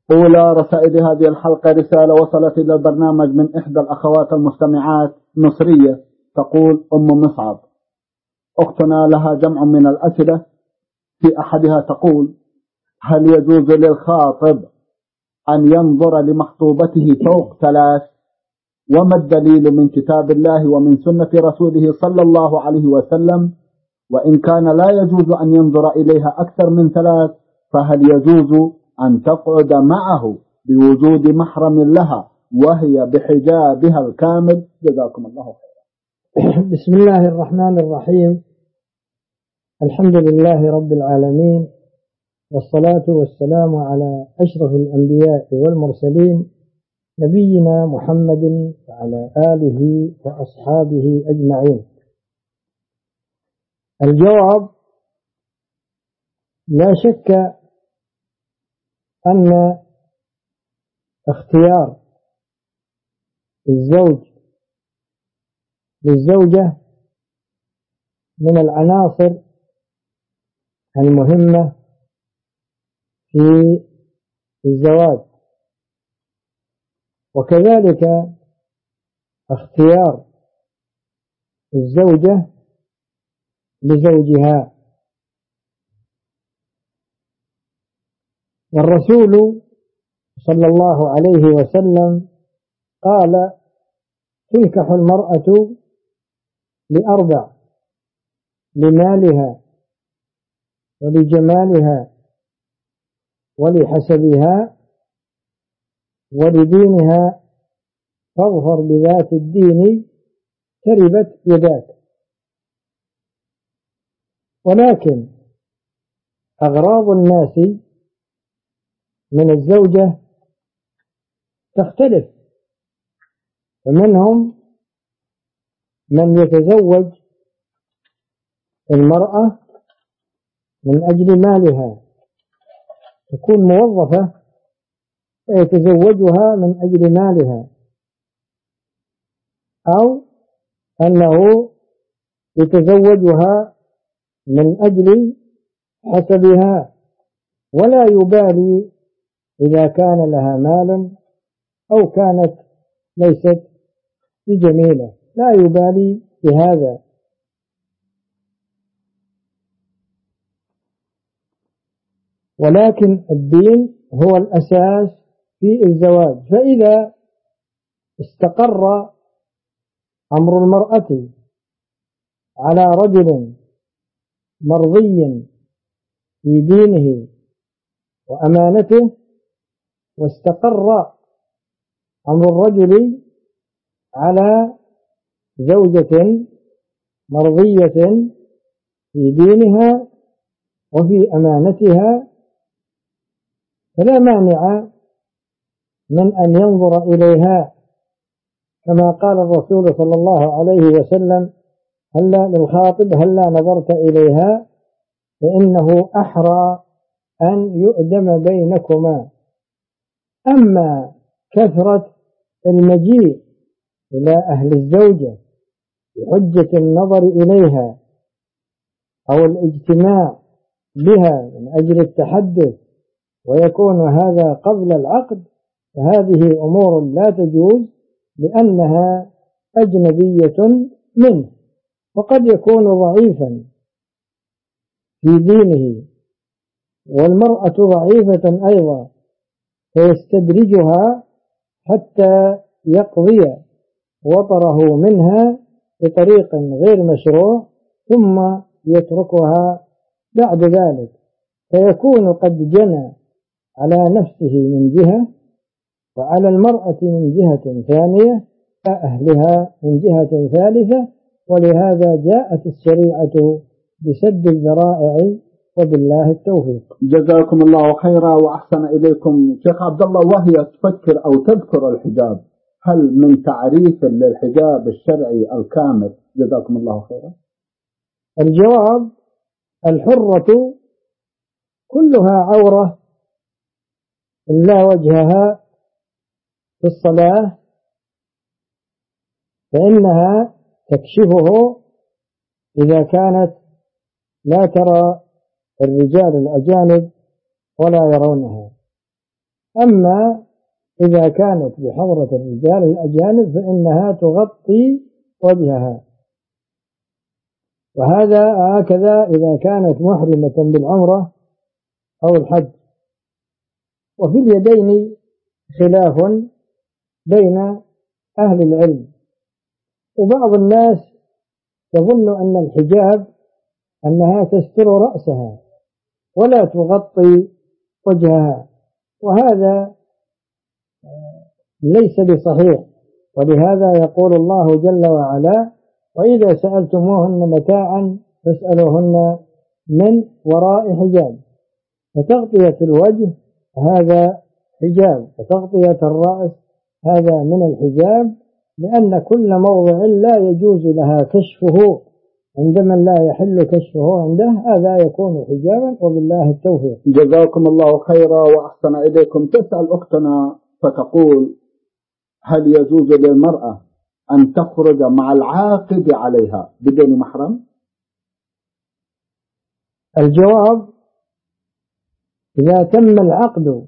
أولى رسائل هذه الحلقة رسالة وصلت إلى البرنامج من إحدى الأخوات المستمعات مصرية، تقول أم مصعب: أختنا لها جمع من الأسئلة، في أحدها تقول: هل يجوز للخاطب أن ينظر لمخطوبته فوق 3؟ وما الدليل من كتاب الله ومن سنة رسوله صلى الله عليه وسلم؟ وإن كان لا يجوز أن ينظر إليها أكثر من 3، فهل يجوز أن تقعد معه بوجود محرم لها وهي بحجابها الكامل؟ جزاكم الله خيرا. بسم الله الرحمن الرحيم. الحمد لله رب العالمين، والصلاة والسلام على أشرف الأنبياء والمرسلين، نبينا محمد وعلى آله وأصحابه أجمعين. الجواب: لا شك أن اختيار الزوج للزوجة من العناصر المهمة في الزواج، وكذلك اختيار الزوجة لزوجها. والرسول صلى الله عليه وسلم قال: تنكح المرأة ل4: لمالها ولجمالها ولحسبها ولدينها، فاظفر بذات الدين تربت يداك. ولكن أغراض الناس من الزوجة تختلف، فمنهم من يتزوج المرأة من أجل مالها، تكون موظفة فيتزوجها من أجل مالها، أو أنه يتزوجها من أجل حسبها، ولا يبالي إذا كان لها مال أو كانت ليست بجميلة، لا يبالي بهذا. ولكن الدين هو الأساس في الزواج، فإذا استقر أمر المرأة على رجل مرضي في دينه وأمانته، واستقر أمر الرجل على زوجة مرضية في دينها وفي أمانتها، فلا مانع من أن ينظر إليها، كما قال الرسول صلى الله عليه وسلم: هلا للخاطب هلا نظرت إليها فإنه أحرى أن يؤدم بينكما. أما كثرة المجيء إلى أهل الزوجة بحجة النظر إليها أو الاجتماع بها من أجل التحدث، ويكون هذا قبل العقد، فهذه أمور لا تجوز، لأنها أجنبية منه، وقد يكون ضعيفا في دينه، والمرأة ضعيفة أيضا، فيستدرجها حتى يقضي وطره منها بطريق غير مشروع، ثم يتركها بعد ذلك، فيكون قد جنى على نفسه من جهة، وعلى المرأة من جهة ثانية، أهلها من جهة ثالثة. ولهذا جاءت الشريعة بسد الذرائع، وبالله التوفيق. جزاكم الله خيرا وأحسن إليكم. شيخ عبد الله، وهي تفكر أو تذكر الحجاب، هل من تعريف للحجاب الشرعي الكامل؟ جزاكم الله خيرا. الجواب: الحرة كلها عورة إلا وجهها في الصلاة، فإنها تكشفه إذا كانت لا ترى الرجال الأجانب ولا يرونها. أما إذا كانت بحضرة الرجال الأجانب فإنها تغطي وجهها، وهذا هكذا إذا كانت محرمة بالعمرة أو الحج. وفي اليدين خلاف بين أهل العلم، وبعض الناس يظن أن الحجاب أنها تستر رأسها ولا تغطي وجهها، وهذا ليس بصحيح. ولهذا يقول الله جل وعلا: وإذا سألتموهن متاعا فاسألوهن من وراء حجاب. فتغطية الوجه هذا حجاب، وتغطية الرأس هذا من الحجاب، لأن كل موضع لا يجوز لها كشفه عند من لا يحل كشفه عنده هذا يكون حجابا، وبالله التوفيق. جزاكم الله خيرا وأحسن إليكم. تسأل أختنا فتقول: هل يجوز للمرأة أن تخرج مع العاقد عليها بدون محرم؟ الجواب: إذا تم العقد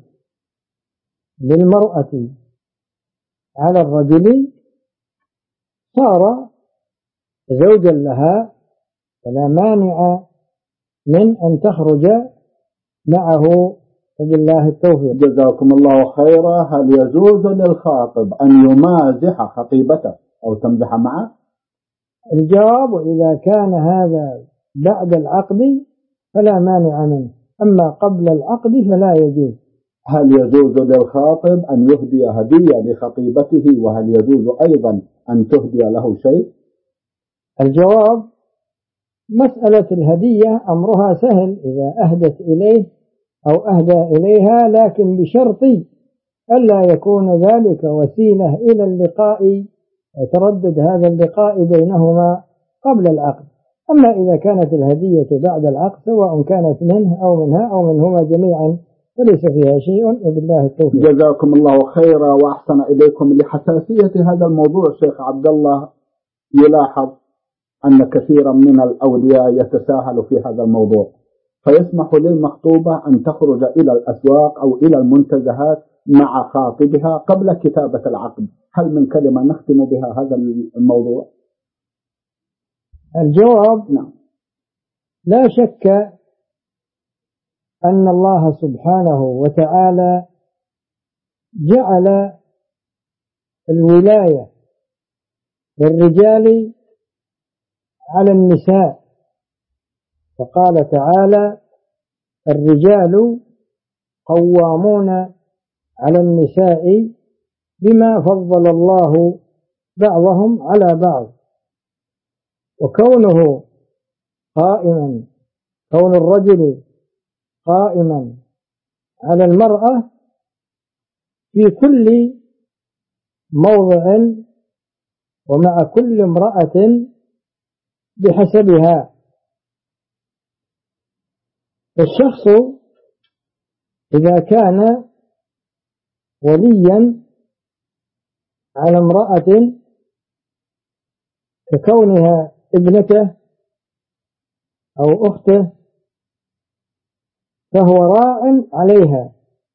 للمرأة على الرجل صار زوجا لها، فلا مانع من أن تخرج معه، وبالله التوفيق. جزاكم الله خيرا. هل يجوز للخاطب أن يمازح خطيبته أو تمزح معه؟ الجواب: إذا كان هذا بعد العقد فلا مانع منه، أما قبل العقد فلا يجوز. هل يجوز للخاطب أن يهدي هدية لخطيبته، وهل يجوز أيضا أن تهدي له شيء؟ الجواب: مسألة الهدية أمرها سهل إذا أهدت إليه أو أهدى إليها، لكن بشرط ألا يكون ذلك وسيلة إلى اللقاء وتردد هذا اللقاء بينهما قبل العقد. أما إذا كانت الهدية بعد العقد سواء كانت منه أو منها أو منهما جميعا فليس فيها شيء، وبالله التوفيق. جزاكم الله خيرا وأحسن إليكم. لحساسية هذا الموضوع شيخ عبد الله، يلاحظ أن كثيرا من الأولياء يتساهل في هذا الموضوع، فيسمح للمخطوبة أن تخرج إلى الأسواق أو إلى المنتزهات مع خاطبها قبل كتابة العقد. هل من كلمة نختم بها هذا الموضوع؟ الجواب: نعم. لا شك أن الله سبحانه وتعالى جعل الولاية للرجال على النساء، فقال تعالى: الرجال قوامون على النساء بما فضل الله بعضهم على بعض. وكونه كون الرجل قائما على المرأة في كل موضع ومع كل امرأة بحسبها. الشخص إذا كان وليا على امرأة ككونها ابنته أو أخته فهو راع عليها،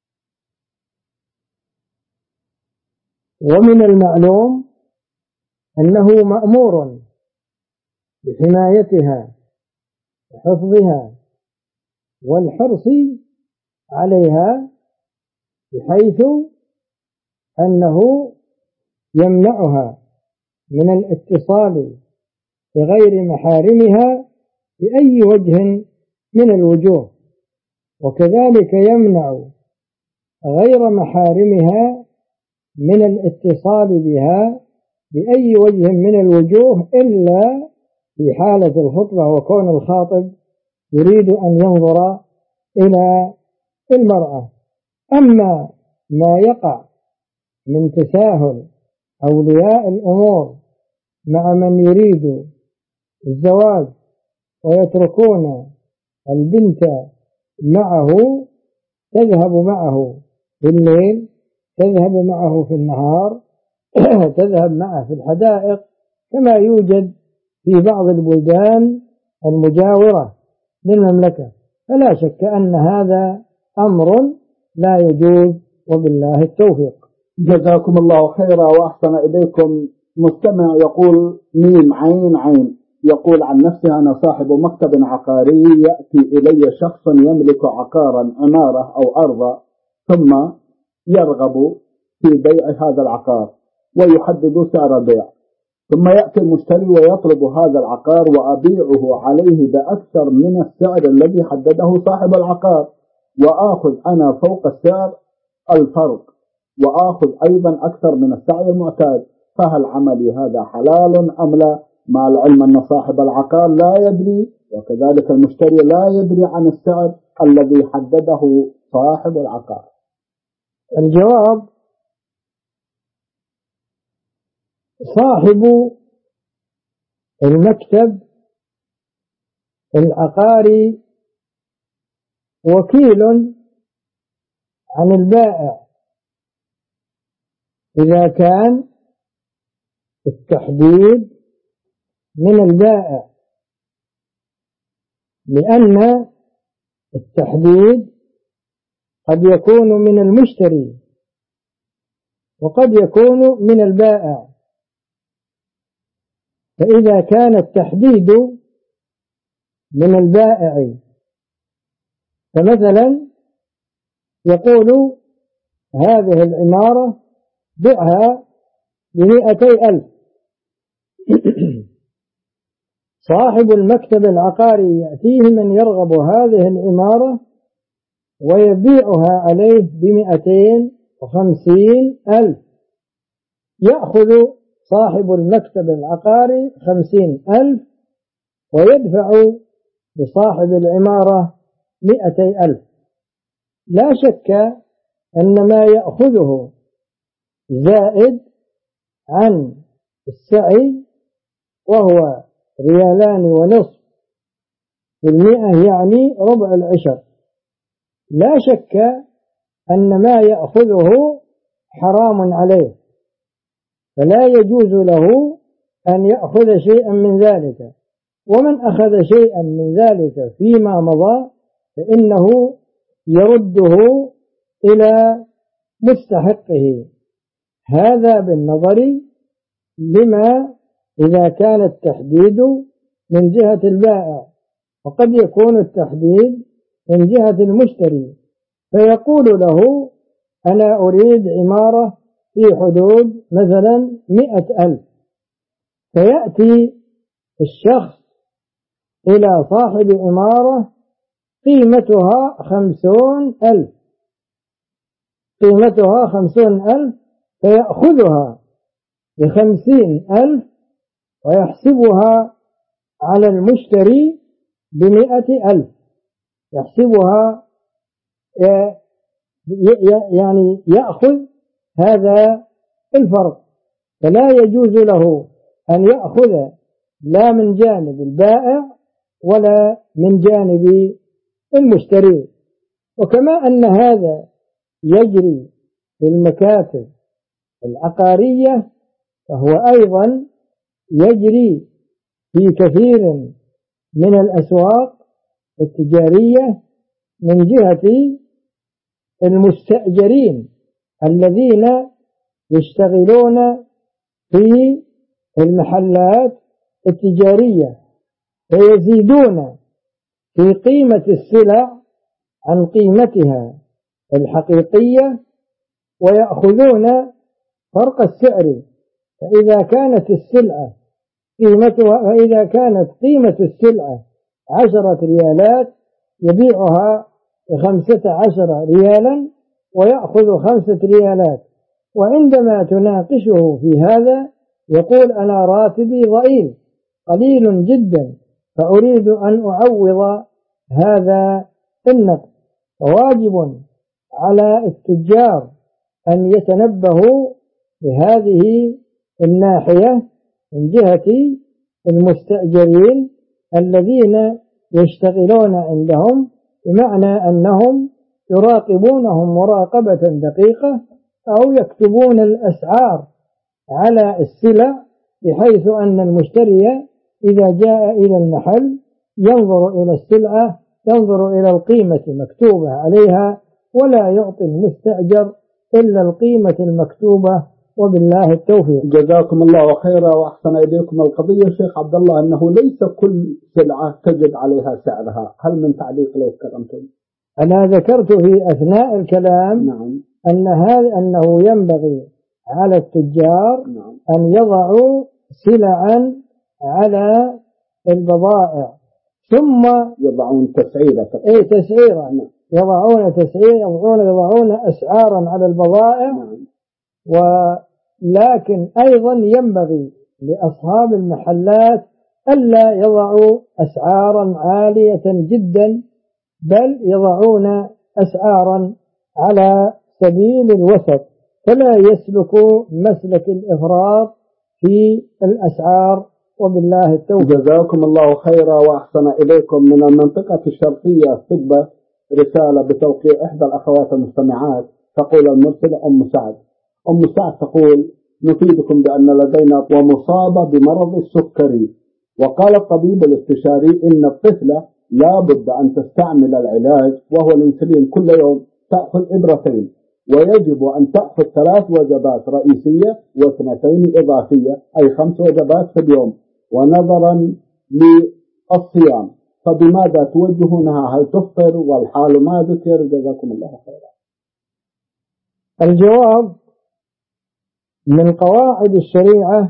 ومن المعلوم أنه مأمور بحمايتها وحفظها والحرص عليها، بحيث أنه يمنعها من الاتصال بغير محارمها بأي وجه من الوجوه، وكذلك يمنع غير محارمها من الاتصال بها بأي وجه من الوجوه إلا في حالة الخطبة وكون الخاطب يريد أن ينظر إلى المرأة. أما ما يقع من تساهل أولياء الأمور مع من يريد الزواج ويتركون البنت معه، تذهب معه في الليل، تذهب معه في النهار، تذهب معه في الحدائق، كما يوجد في بعض البلدان المجاورة للمملكة، فلا شك أن هذا أمر لا يجوز وبالله التوفيق. جزاكم الله خيرا وأحسن إليكم. مستمع يقول ميم عين عين، يقول عن نفسه: أنا صاحب مكتب عقاري، يأتي إلي شخص يملك عقارا، عمارة أو أرضا، ثم يرغب في بيع هذا العقار ويحدد سعر البيع، ثم يأتي المشتري ويطلب هذا العقار وأبيعه عليه بأكثر من السعر الذي حدده صاحب العقار، وآخذ أنا فوق السعر الفرق، وآخذ أيضا أكثر من السعر المعتاد، فهل عملي هذا حلال أم لا؟ مع العلم أن صاحب العقار لا يدري، وكذلك المشتري لا يدري عن السعر الذي حدده صاحب العقار. الجواب: صاحب المكتب العقاري وكيل عن البائع إذا كان التحديد من البائع، لأن التحديد قد يكون من المشتري وقد يكون من البائع. فإذا كان التحديد من البائع، فمثلا يقول: هذه العمارة بيعها ب200,000. صاحب المكتب العقاري يأتيه من يرغب هذه العمارة ويبيعها عليه ب250,000. يأخذ صاحب المكتب العقاري 50,000 ويدفع لصاحب العمارة 200,000. لا شك أن ما يأخذه زائد عن السعي، وهو 2.5%، يعني ربع العشر. لا شك أن ما يأخذه حرام عليه، فلا يجوز له أن يأخذ شيئا من ذلك. ومن أخذ شيئا من ذلك فيما مضى فإنه يرده إلى مستحقه. هذا بالنظر لما إذا كان التحديد من جهة البائع، وقد يكون التحديد من جهة المشتري، فيقول له: أنا أريد عمارة في حدود مثلا 100,000. فيأتي الشخص إلى صاحب عمارة قيمتها 50,000، فيأخذها ب50,000 ويحسبها على المشتري ب100,000. يحسبها، يعني يأخذ هذا الفرق. فلا يجوز له أن يأخذ لا من جانب البائع ولا من جانب المشتري. وكما أن هذا يجري في المكاتب العقارية، فهو أيضا يجري في كثير من الأسواق التجارية من جهة المستأجرين الذين يشتغلون في المحلات التجارية، فيزيدون في قيمة السلع عن قيمتها الحقيقية ويأخذون فرق السعر. فإذا كانت قيمة السلعة 10 ريالات يبيعها ب15 ريالا ويأخذ 5 ريالات. وعندما تناقشه في هذا يقول: أنا راتبي ضئيل قليل جدا، فأريد أن أعوض هذا النقص. فواجب على التجار أن يتنبهوا بهذه الناحية من جهة المستأجرين الذين يشتغلون عندهم، بمعنى أنهم يراقبونهم مراقبة دقيقة، أو يكتبون الأسعار على السلع بحيث أن المشتري إذا جاء إلى المحل ينظر إلى السلعة، ينظر إلى القيمة مكتوبة عليها، ولا يعطي المستأجر إلا القيمة المكتوبة، وبالله التوفيق. جزاكم الله خيرا وأحسن إليكم. القضية شيخ عبد الله أنه ليس كل سلعة تجد عليها سعرها، هل من تعليق لو كرمتم؟ أنا ذكرت في أثناء الكلام نعم. أنه ينبغي على التجار نعم. أن يضعوا سلعا على البضائع ثم يضعون تسعيرة. تسعيرا. نعم. يضعون أسعارا على البضائع. نعم. ولكن أيضا ينبغي لأصحاب المحلات ألا يضعوا أسعارا عالية جدا، بل يضعون أسعارا على سبيل الوسط، فلا يسلكوا مسلك الإفراط في الأسعار، وبالله التوفيق. جزاكم الله خيرا وأحسن إليكم. من المنطقة الشرقية الثقبة رسالة بتوقيع إحدى الأخوات المستمعات، تقول المرسلة أم سعد. أم سعد تقول: نفيدكم بأن لدينا ومصابة بمرض السكري، وقال الطبيب الاستشاري إن الطفلة لا بد أن تستعمل العلاج وهو الإنسولين كل يوم، تأخذ إبرتين، ويجب أن تأخذ 3 وجبات رئيسية و2 إضافية، أي 5 وجبات في اليوم، ونظرا للصيام، فبماذا توجهونها؟ هل تفطر والحال ما ذكر؟ جزاكم الله خيرا. الجواب: من قواعد الشريعة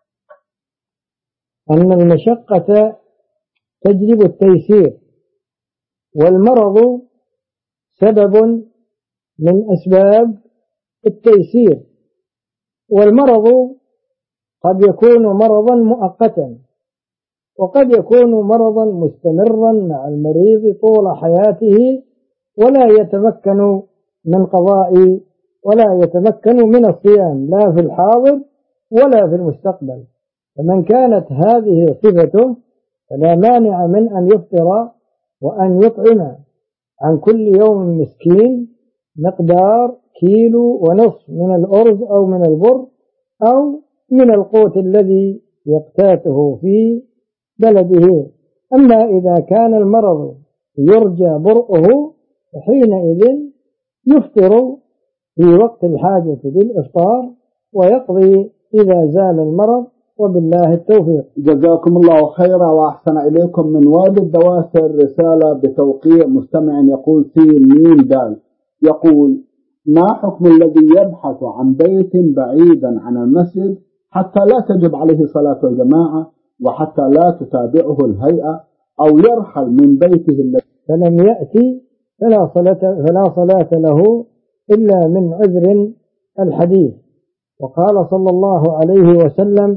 أن المشقة تجلب التيسير، والمرض سبب من أسباب التيسير، والمرض قد يكون مرضا مؤقتا، وقد يكون مرضا مستمرا مع المريض طول حياته، ولا يتمكن من قضاء ولا يتمكن من الصيام لا في الحاضر ولا في المستقبل. فمن كانت هذه صفته فلا مانع من أن يفطر وأن يطعم عن كل يوم مسكين مقدار 1.5 كيلو من الأرز أو من البر أو من القوت الذي يقتاته في بلده. أما إذا كان المرض يرجى برؤه فحينئذ يفطر في وقت الحاجة للإفطار ويقضي إذا زال المرض، وبالله التوفيق. جزاكم الله خيرا وأحسن إليكم. من وادي الدواسر رسالة بتوقيع مستمع يقول: س.م.د. يقول: ما حكم الذي يبحث عن بيت بعيدا عن المسجد حتى لا تجب عليه صلاة الجماعة وحتى لا تتابعه الهيئة، أو يرحل من بيته الذي فلم يأتي فلا صلاة له إلا من عذر الحديث. وقال صلى الله عليه وسلم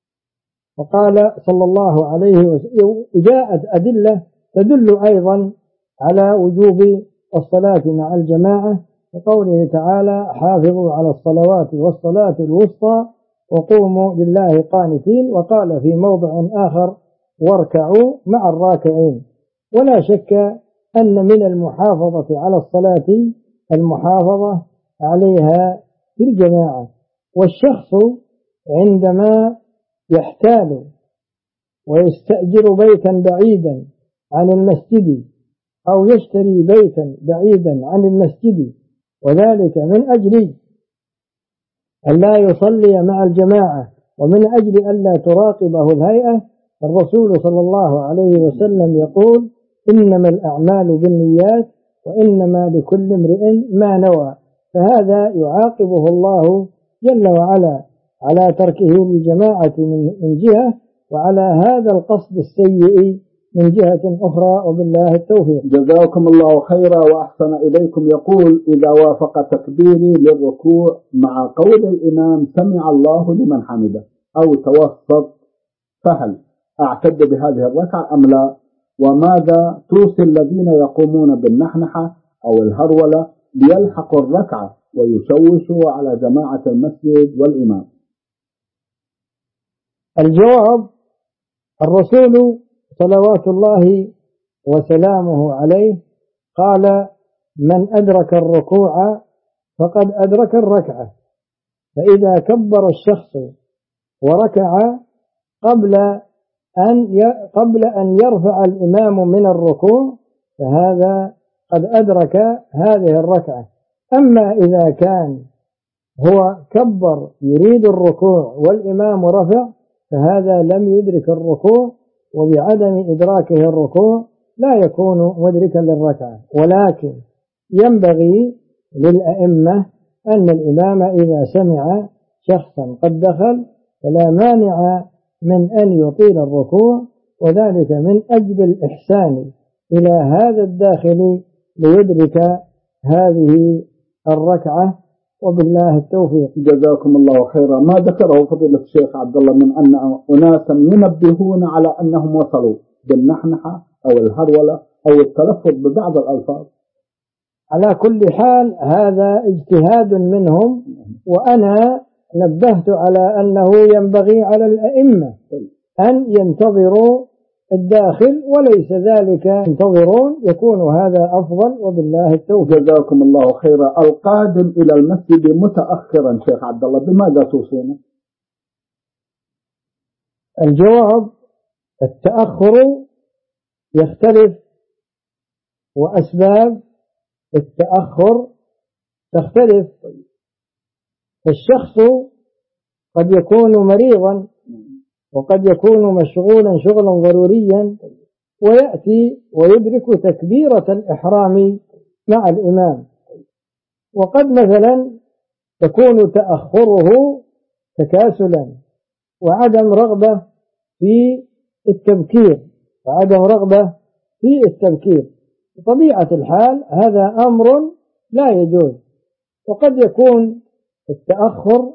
جاءت أدلة تدل أيضا على وجوب الصلاة مع الجماعة، كقوله تعالى: حافظوا على الصلوات والصلاة الوسطى وقوموا لله قانتين. وقال في موضع آخر: واركعوا مع الراكعين. ولا شك أن من المحافظة على الصلاة المحافظة عليها في الجماعة. والشخص عندما يحتال ويستأجر بيتا بعيدا عن المسجد أو يشتري بيتا بعيدا عن المسجد، وذلك من أجل أن لا يصلي مع الجماعة ومن أجل أن لا تراقبه الهيئة، الرسول صلى الله عليه وسلم يقول: إنما الأعمال بالنيات وإنما لكل امرئ ما نوى. فهذا يعاقبه الله جل وعلا على تركه للجماعة من جهة، وعلى هذا القصد السيء من جهة أخرى، وبالله التوفيق. جزاكم الله خيرا وأحسن إليكم. يقول: إذا وافق تكبيري للركوع مع قول الإمام سمع الله لمن حمده أو توسط، فهل أعتد بهذه الركعة أم لا؟ وماذا توصي الذين يقومون بالنحنحة أو الهرولة ليلحقوا الركعة ويشوشوا على جماعة المسجد والإمام؟ الجواب: الرسول صلوات الله وسلامه عليه قال: من أدرك الركوع فقد أدرك الركعة. فإذا كبر الشخص وركع قبل أن يرفع الإمام من الركوع فهذا قد أدرك هذه الركعة. أما إذا كان هو كبر يريد الركوع والإمام رفع، فهذا لم يدرك الركوع، وبعدم إدراكه الركوع لا يكون مدركا للركعة. ولكن ينبغي للأئمة أن الإمام إذا سمع شخصا قد دخل فلا مانع من أن يطيل الركوع، وذلك من أجل الإحسان إلى هذا الداخل ليدرك هذه الركعة، وبالله التوفيق. جزاكم الله خيرا. ما ذكره فضيلة الشيخ عبد الله من أن أناسا ينبهون على أنهم وصلوا بالنحنحة أو الهرولة أو التلفظ ببعض الألفاظ. على كل حال هذا اجتهاد منهم، وأنا نبهت على أنه ينبغي على الأئمة أن ينتظروا الداخل، وليس ذلك ينتظرون، يكون هذا أفضل، وبالله التوفيق. جزاكم الله خيرا. القادم إلى المسجد متأخرا شيخ عبد الله بماذا توصينا؟ الجواب: التأخر يختلف، وأسباب التأخر تختلف. الشخص قد يكون مريضا، وقد يكون مشغولا شغلا ضروريا، ويأتي ويدرك تكبيرة الإحرام مع الإمام. وقد مثلا تكون تأخره تكاسلا وعدم رغبة في التبكير، بطبيعة الحال هذا أمر لا يجوز. وقد يكون التأخر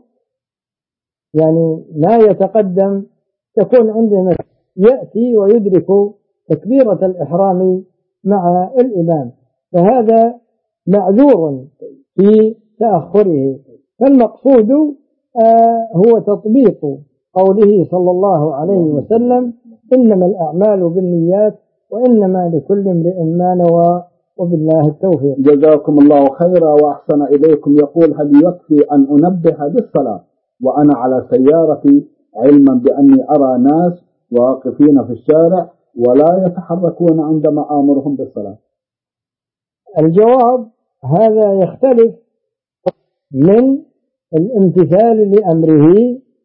يعني لا يتقدم، يكون عندما يأتي ويدرك تكبيرة الإحرام مع الإمام، فهذا معذور في تأخره. فالمقصود هو تطبيق قوله صلى الله عليه وسلم: إنما الأعمال بالنيات وإنما لكل امرئ ما نوى، وبالله التوفيق. جزاكم الله خيرا وأحسن إليكم. يقول: هل يكفي أن أنبه بالصلاة وأنا على سيارتي، علما بأني أرى ناس واقفين في الشارع ولا يتحركون عندما آمرهم بالصلاة؟ الجواب: هذا يختلف من الامتثال لأمره،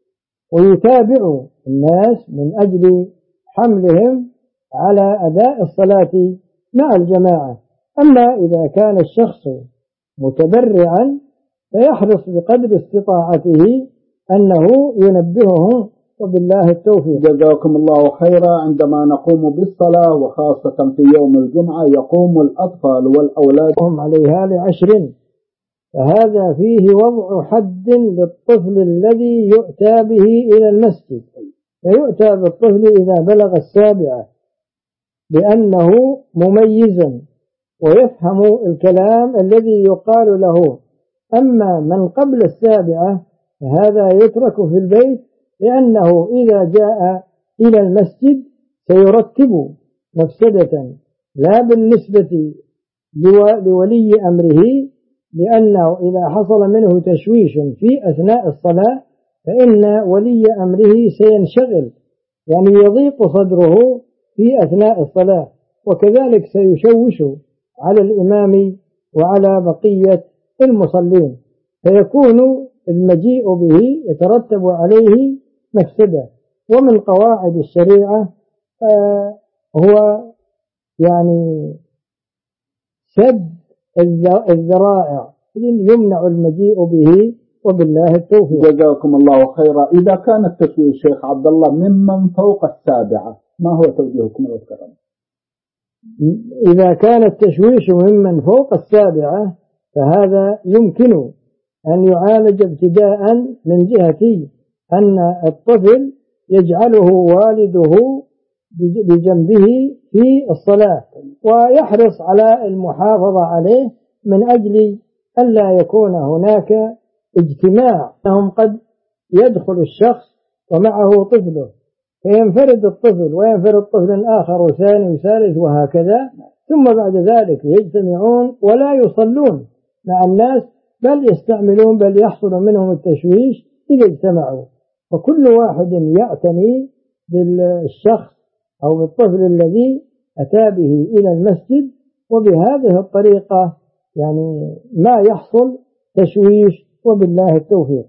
ويتابع الناس من أجل حملهم على أداء الصلاة مع الجماعة. أما إذا كان الشخص متبرعا فيحرص بقدر استطاعته أنه ينبههم، وبالله التوفيق. جزاكم الله خيرا. عندما نقوم بالصلاة وخاصة في يوم الجمعة يقوم الأطفال والأولاد هم عليها ل10، فهذا فيه وضع حد للطفل الذي يؤتى به إلى المسجد، فيؤتى بالطفل إذا بلغ 7 لأنه مميزا ويفهم الكلام الذي يقال له. أما من قبل 7 فهذا يترك في البيت، لأنه إذا جاء إلى المسجد سيرتب مفسدة لا بالنسبة لولي أمره، لأنه إذا حصل منه تشويش في أثناء الصلاة فإن ولي أمره سينشغل، يعني يضيق صدره في أثناء الصلاة، وكذلك سيشوش على الإمام وعلى بقية المصلين، فيكون المجيء به يترتب عليه مفسدة. ومن قواعد الشريعة هو يعني سد الذرائع، يمنع المجيء به، وبالله التوفيق. جزاكم الله خيرا. إذا كان التشويش شيخ عبد الله ممن فوق 7 ما هو توجيهكم والكرم؟ إذا كان التشويش ممن فوق 7 فهذا يمكن أن يعالج ابتداء من جهة أن الطفل يجعله والده بجنبه في الصلاة، ويحرص على المحافظة عليه من أجل ألا يكون هناك اجتماع، أنهم قد يدخل الشخص ومعه طفله فينفرد الطفل وينفرد طفل آخر وثاني وثالث وهكذا، ثم بعد ذلك يجتمعون ولا يصلون مع الناس، بل يحصل منهم التشويش إذا اجتمعوا. فكل واحد يعتني بالشخص أو بالطفل الذي أتى به إلى المسجد، وبهذه الطريقة يعني ما يحصل تشويش وبالله التوفيق.